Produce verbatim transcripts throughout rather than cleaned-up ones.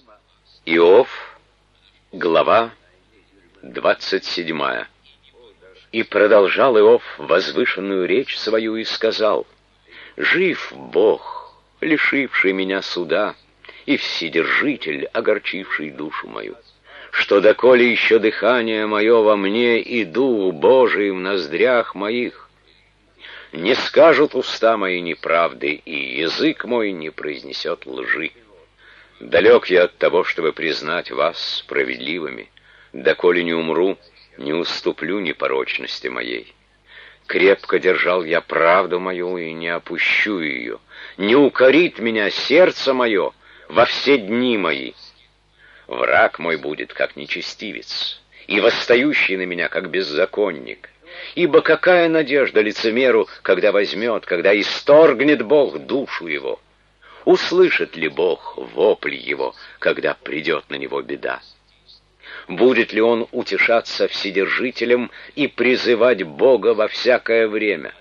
Иов, глава двадцать седьмая. И продолжал Иов возвышенную речь свою и сказал: «Жив Бог, лишивший меня суда, и Вседержитель, огорчивший душу мою, что доколе еще дыхание мое во мне и Дух Божий в ноздрях моих, не скажут уста мои неправды, и язык мой не произнесет лжи. Далек я от того, чтобы признать вас справедливыми, доколе не умру, не уступлю непорочности моей. Крепко держал я правду мою и не опущу ее, не укорит меня сердце мое во все дни мои. Враг мой будет, как нечестивец, и восстающий на меня, как беззаконник. Ибо какая надежда лицемеру, когда возьмет, когда исторгнет Бог душу его? Услышит ли Бог вопль его, когда придет на него беда? Будет ли он утешаться Вседержителем и призывать Бога во всякое время?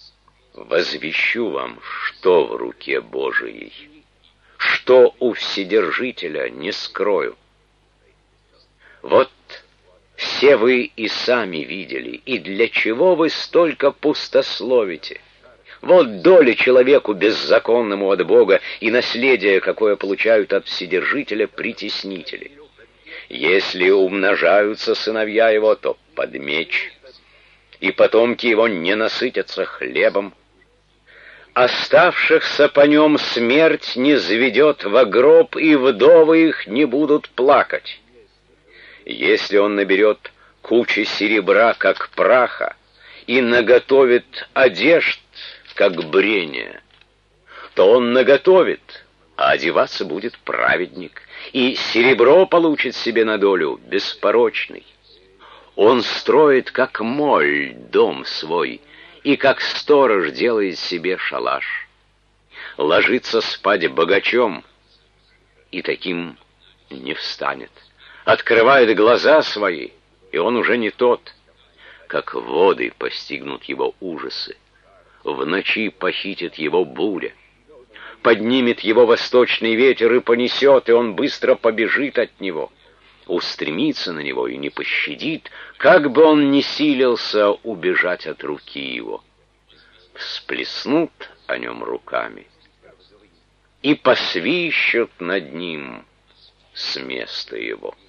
Возвещу вам, что в руке Божией, что у Вседержителя не скрою. Вот все вы и сами видели, и для чего вы столько пустословите? Вот доля человеку беззаконному от Бога и наследие, какое получают от Вседержителя притеснители. Если умножаются сыновья его, то под меч, и потомки его не насытятся хлебом. Оставшихся по нем смерть не заведет во гроб, и вдовы их не будут плакать. Если он наберет кучи серебра, как праха, и наготовит одежд, как брение, то он наготовит, а одеваться будет праведник, и серебро получит себе на долю беспорочный. Он строит, как моль, дом свой, и как сторож делает себе шалаш. Ложится спать богачом, и таким не встанет. Открывает глаза свои, и он уже не тот. Как воды постигнут его ужасы, в ночи похитит его буря. Поднимет его восточный ветер и понесет, и он быстро побежит от него. Устремится на него и не пощадит, как бы он ни силился убежать от руки его. Всплеснут о нем руками и посвищут над ним с места его.